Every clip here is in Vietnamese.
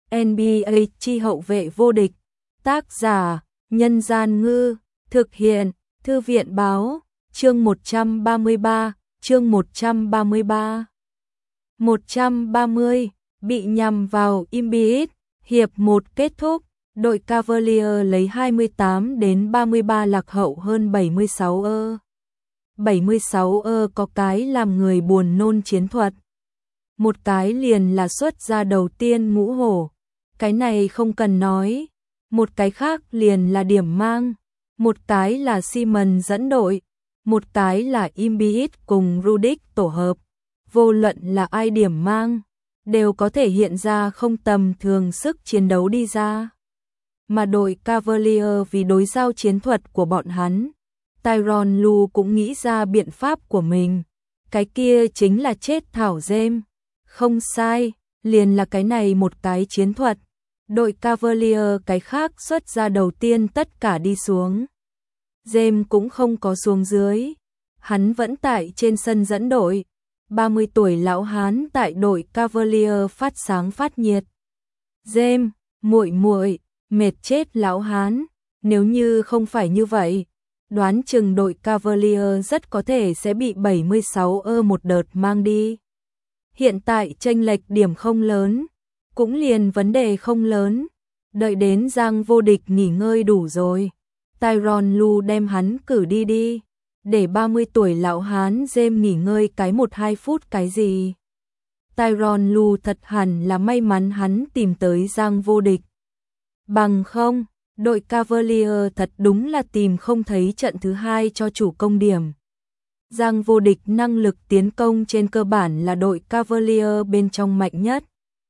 NBA chi hậu vệ vô địch. Tác giả: Nhân Gian Ngư. Thực hiện: Thư viện Báo. Chương 133. Chương 133. 130. Bị nhằm vào Embiid. Hiệp 1 kết thúc. Đội Cavaliers lấy 28-33 lạc hậu hơn 76. 76 có cái làm người buồn nôn chiến thuật. Một cái liền là xuất ra đầu tiên ngũ hổ. Cái này không cần nói. Một cái khác liền là điểm mang. Một cái là Simmons dẫn đội. Một cái là Embiid cùng Rudick tổ hợp. Vô luận là ai điểm mang, đều có thể hiện ra không tầm thường sức chiến đấu đi ra. Mà đội Cavaliers vì đối giao chiến thuật của bọn hắn, Tyronn Lue cũng nghĩ ra biện pháp của mình. Cái kia chính là chết thảo James. Không sai, liền là cái này một cái chiến thuật. Đội Cavaliers cái khác xuất ra đầu tiên tất cả đi xuống. James cũng không có xuống dưới. Hắn vẫn tại trên sân dẫn đội. 30 tuổi lão hán tại đội Cavaliers phát sáng phát nhiệt. James, muội muội, mệt chết lão hán. Nếu như không phải như vậy, đoán chừng đội Cavaliers rất có thể sẽ bị 76 một đợt mang đi. Hiện tại chênh lệch điểm không lớn, cũng liền vấn đề không lớn. Đợi đến Giang Vô Địch nghỉ ngơi đủ rồi, Tyronn Lue đem hắn cử đi. Để 30 tuổi lão hán James nghỉ ngơi cái 1-2 phút cái gì. Tyronn Lue thật hẳn là may mắn hắn tìm tới Giang Vô Địch. Bằng không, đội Cavaliers thật đúng là tìm không thấy trận thứ hai cho chủ công điểm. Giang Vô Địch năng lực tiến công trên cơ bản là đội Cavaliers bên trong mạnh nhất.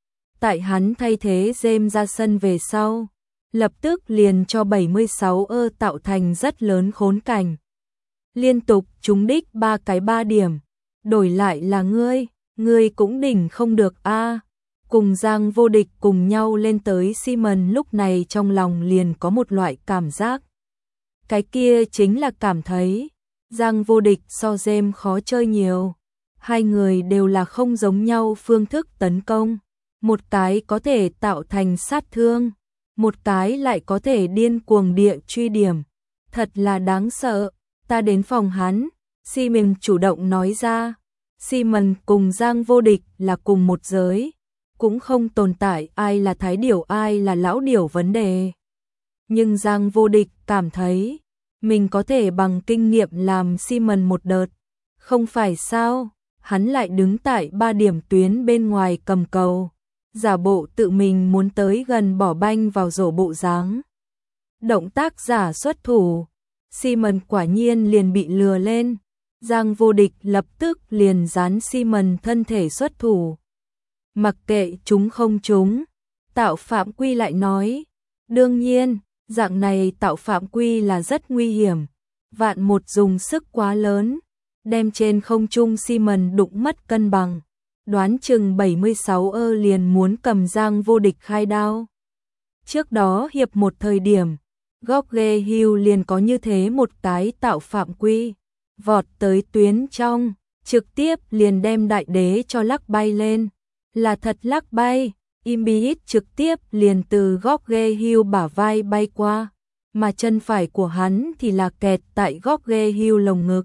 Tại hắn thay thế James ra sân về sau, lập tức liền cho 76 tạo thành rất lớn khốn cảnh. Liên tục trúng đích 3 điểm, đổi lại là ngươi cũng đỉnh không được a. Cùng Giang Vô Địch cùng nhau lên tới Simmons lúc này trong lòng liền có một loại cảm giác. Cái kia chính là cảm thấy Giang Vô Địch so James khó chơi nhiều. Hai người đều là không giống nhau phương thức tấn công. Một cái có thể tạo thành sát thương, một cái lại có thể điên cuồng địa truy điểm. Thật là đáng sợ. Ta đến phòng hắn, Simmons chủ động nói ra. Simmons cùng Giang Vô Địch là cùng một giới, cũng không tồn tại ai là thái điểu ai là lão điểu vấn đề. Nhưng Giang Vô Địch cảm thấy mình có thể bằng kinh nghiệm làm Simmons một đợt. Không phải sao, hắn lại đứng tại 3 điểm tuyến bên ngoài cầm cầu, giả bộ tự mình muốn tới gần bỏ banh vào rổ bộ dáng. Động tác giả xuất thủ, Simmons quả nhiên liền bị lừa lên. Giang Vô Địch lập tức liền dán Simmons thân thể xuất thủ. Mặc kệ chúng không chúng, tạo phạm quy lại nói. Đương nhiên, dạng này tạo phạm quy là rất nguy hiểm. Vạn một dùng sức quá lớn, đem trên không trung Simmons đụng mất cân bằng. Đoán chừng 76 liền muốn cầm Giang Vô Địch khai đao. Trước đó hiệp một thời điểm, George Hill liền có như thế một cái tạo phạm quy, vọt tới tuyến trong, trực tiếp liền đem đại đế cho lắc bay lên. Là thật lắc bay, Embiid trực tiếp liền từ George Hill bả vai bay qua, mà chân phải của hắn thì là kẹt tại George Hill lồng ngực.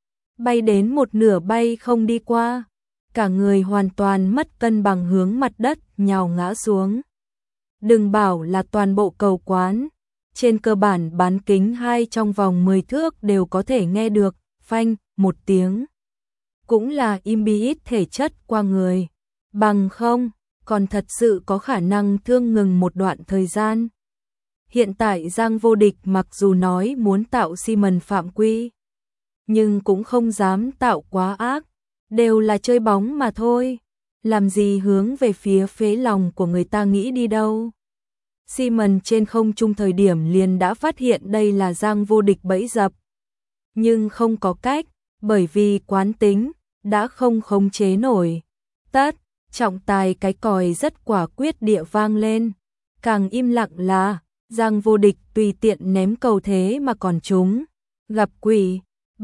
Bay đến một nửa bay không đi qua, cả người hoàn toàn mất cân bằng hướng mặt đất nhào ngã xuống. Đừng bảo là toàn bộ cầu quán, trên cơ bản bán kính 2 trong vòng 10 thước đều có thể nghe được phanh một tiếng. Cũng là Embiid thể chất qua người, bằng không còn thật sự có khả năng thương ngừng một đoạn thời gian. Hiện tại Giang Vô Địch mặc dù nói muốn tạo Simmons phạm quy, nhưng cũng không dám tạo quá ác, đều là chơi bóng mà thôi, làm gì hướng về phía phế lòng của người ta nghĩ đi đâu. Simmons trên không trung thời điểm liền đã phát hiện đây là Giang Vô Địch bẫy dập. Nhưng không có cách, bởi vì quán tính, đã không khống chế nổi. Tất, trọng tài cái còi rất quả quyết địa vang lên. Càng im lặng là, Giang Vô Địch tùy tiện ném cầu thế mà còn trúng. Gặp quỷ,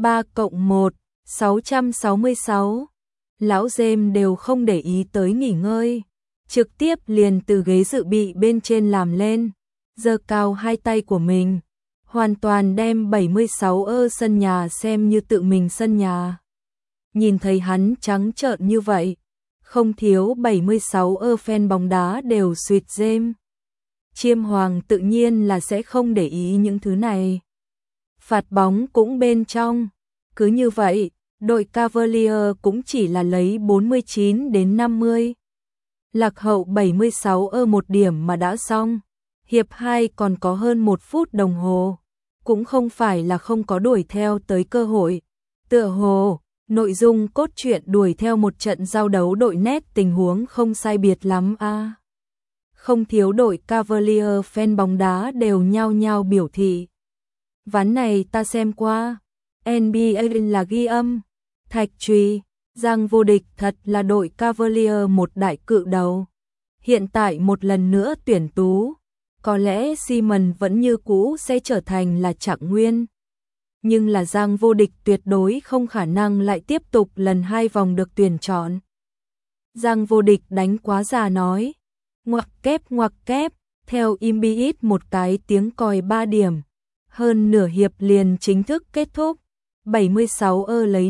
3+1, 666. Lão James đều không để ý tới nghỉ ngơi. trực tiếp liền từ ghế dự bị bên trên làm lên, giơ cao hai tay của mình, hoàn toàn đem 76 sân nhà xem như tự mình sân nhà. Nhìn thấy hắn trắng trợn như vậy, không thiếu 76 fan bóng đá đều suýt rêm. Chiêm Hoàng tự nhiên là sẽ không để ý những thứ này. Phạt bóng cũng bên trong. Cứ như vậy, đội Cavalier cũng chỉ là lấy 49-50. Lạc hậu 76 một điểm mà đã xong. Hiệp 2 còn có hơn 1 phút đồng hồ. Cũng không phải là không có đuổi theo tới cơ hội. Tựa hồ, nội dung cốt truyện đuổi theo một trận giao đấu đội nét tình huống không sai biệt lắm a. Không thiếu đội Cavalier fan bóng đá đều nhao nhao biểu thị. Ván này ta xem qua, NBA là ghi âm, thạch truy, giang vô địch thật là đội Cavalier một đại cự đầu. Hiện tại một lần nữa tuyển tú, có lẽ Simon vẫn như cũ sẽ trở thành là trạng nguyên. Nhưng là giang vô địch tuyệt đối không khả năng lại tiếp tục lần 2 vòng được tuyển chọn. Giang vô địch đánh quá già nói, ngoặc kép, theo Embiid một cái tiếng còi 3 điểm. Hơn nửa hiệp liền chính thức kết thúc, 76 lấy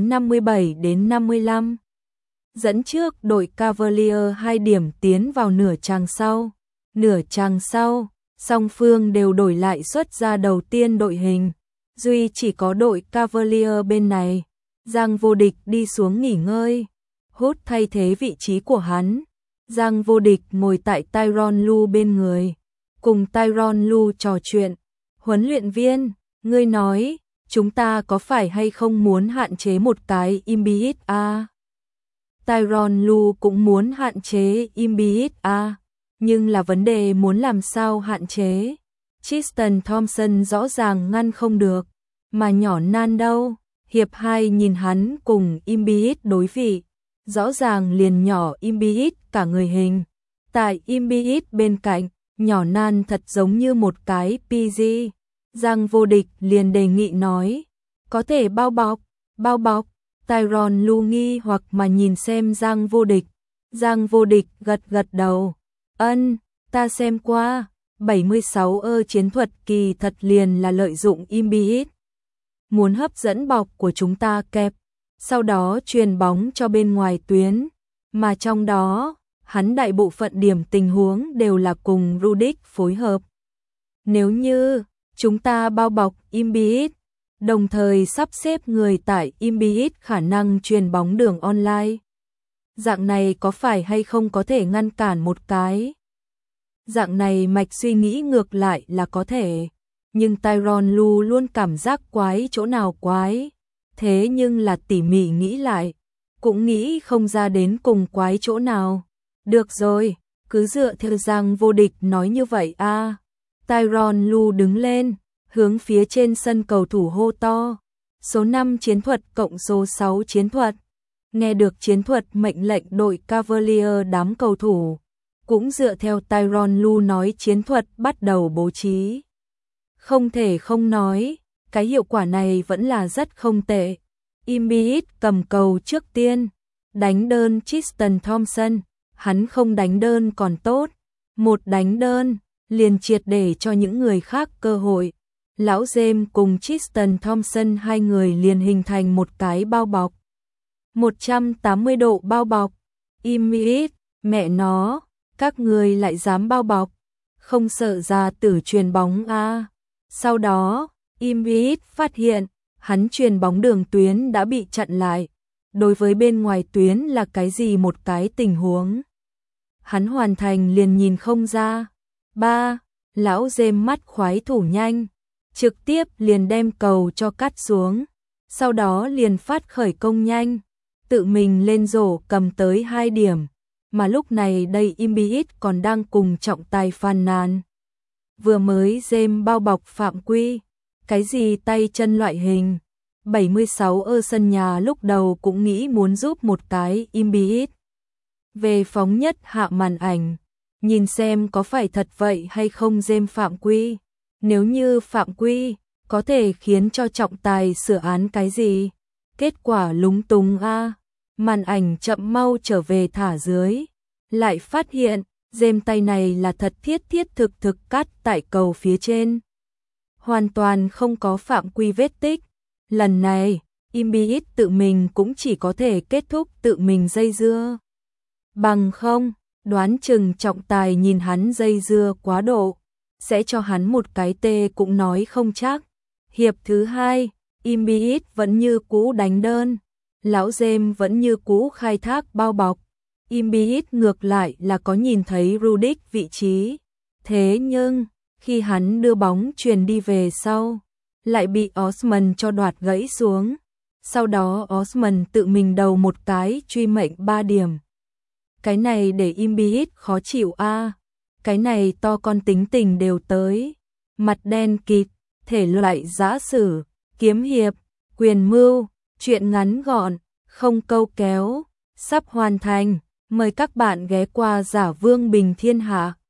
57-55. Dẫn trước đội Cavalier 2 điểm tiến vào nửa chàng sau. Nửa chàng sau, song phương đều đổi lại xuất ra đầu tiên đội hình. Duy chỉ có đội Cavalier bên này, Giang vô địch đi xuống nghỉ ngơi, hút thay thế vị trí của hắn. Giang vô địch ngồi tại Tyronn Lue bên người, cùng Tyronn Lue trò chuyện. Huấn luyện viên, ngươi nói, chúng ta có phải hay không muốn hạn chế một cái Embiid a? Tyronn Lue cũng muốn hạn chế Embiid a, nhưng là vấn đề muốn làm sao hạn chế. Tristan Thompson rõ ràng ngăn không được, mà nhỏ nan đâu. Hiệp 2 nhìn hắn cùng Embiid đối vị, rõ ràng liền nhỏ Embiid cả người hình. Tại Embiid bên cạnh, nhỏ nan thật giống như một cái PG. Giang vô địch liền đề nghị nói, có thể bao bọc. Tyronn Lue nghi hoặc mà nhìn xem Giang vô địch. Giang vô địch gật đầu, ta xem qua, 76 chiến thuật kỳ thật liền là lợi dụng Embiid. Muốn hấp dẫn bọc của chúng ta kẹp, sau đó truyền bóng cho bên ngoài tuyến, mà trong đó, hắn đại bộ phận điểm tình huống đều là cùng Redick phối hợp. Nếu như chúng ta bao bọc Embiid, đồng thời sắp xếp người tại Embiid khả năng truyền bóng đường online, dạng này có phải hay không có thể ngăn cản một cái? Dạng này mạch suy nghĩ ngược lại là có thể, nhưng Tyronn Lue luôn cảm giác quái chỗ nào quái, thế nhưng là tỉ mỉ nghĩ lại, cũng nghĩ không ra đến cùng quái chỗ nào. Được rồi, cứ dựa theo Giang vô địch nói như vậy a. Tyronn Lue đứng lên, hướng phía trên sân cầu thủ hô to, số 5 chiến thuật cộng số 6 chiến thuật. Nghe được chiến thuật mệnh lệnh đội Cavalier, đám cầu thủ cũng dựa theo Tyronn Lue nói chiến thuật bắt đầu bố trí. Không thể không nói, cái hiệu quả này vẫn là rất không tệ. Embiid cầm cầu trước tiên, đánh đơn Tristan Thompson, hắn không đánh đơn còn tốt, một đánh đơn, liền triệt để cho những người khác cơ hội. Lão James cùng Tristan Thompson hai người liền hình thành một cái bao bọc. 180 độ bao bọc. Embiid, mẹ nó, các người lại dám bao bọc, không sợ ra tử truyền bóng a. Sau đó, Embiid phát hiện, hắn truyền bóng đường tuyến đã bị chặn lại. Đối với bên ngoài tuyến là cái gì một cái tình huống. Hắn hoàn thành liền nhìn không ra. 3. Lão James mắt khoái thủ nhanh, trực tiếp liền đem cầu cho cắt xuống. Sau đó liền phát khởi công nhanh, tự mình lên rổ cầm tới 2 điểm. Mà lúc này đây Embiid còn đang cùng trọng tài phàn nàn. Vừa mới James bao bọc phạm quy, cái gì tay chân loại hình. 76 ở sân nhà lúc đầu cũng nghĩ muốn giúp một cái Embiid. Về phóng nhất hạ màn ảnh, nhìn xem có phải thật vậy hay không James phạm quy. Nếu như phạm quy, có thể khiến cho trọng tài sửa án cái gì. Kết quả lúng túng a. Màn ảnh chậm mau trở về thả dưới, lại phát hiện Dêm tay này là thật thiết thực cắt tại cầu phía trên. Hoàn toàn không có phạm quy vết tích. Lần này, Imbiit tự mình cũng chỉ có thể kết thúc tự mình dây dưa. Bằng không, đoán chừng trọng tài nhìn hắn dây dưa quá độ, sẽ cho hắn một cái tê cũng nói không chắc. Hiệp thứ 2, Imbiit vẫn như cũ đánh đơn. Lão Dêm vẫn như cũ khai thác bao bọc. Imbiit ngược lại là có nhìn thấy Rudic vị trí. Thế nhưng, khi hắn đưa bóng chuyền đi về sau, lại bị Osman cho đoạt gãy xuống. Sau đó Osman tự mình đầu một cái truy mệnh 3 điểm. Cái này để Imbiit khó chịu a. Cái này to con tính tình đều tới. Mặt đen kịt, thể loại giã sử, kiếm hiệp, quyền mưu, chuyện ngắn gọn, không câu kéo, sắp hoàn thành. Mời các bạn ghé qua Giả Vương Bình Thiên Hạ.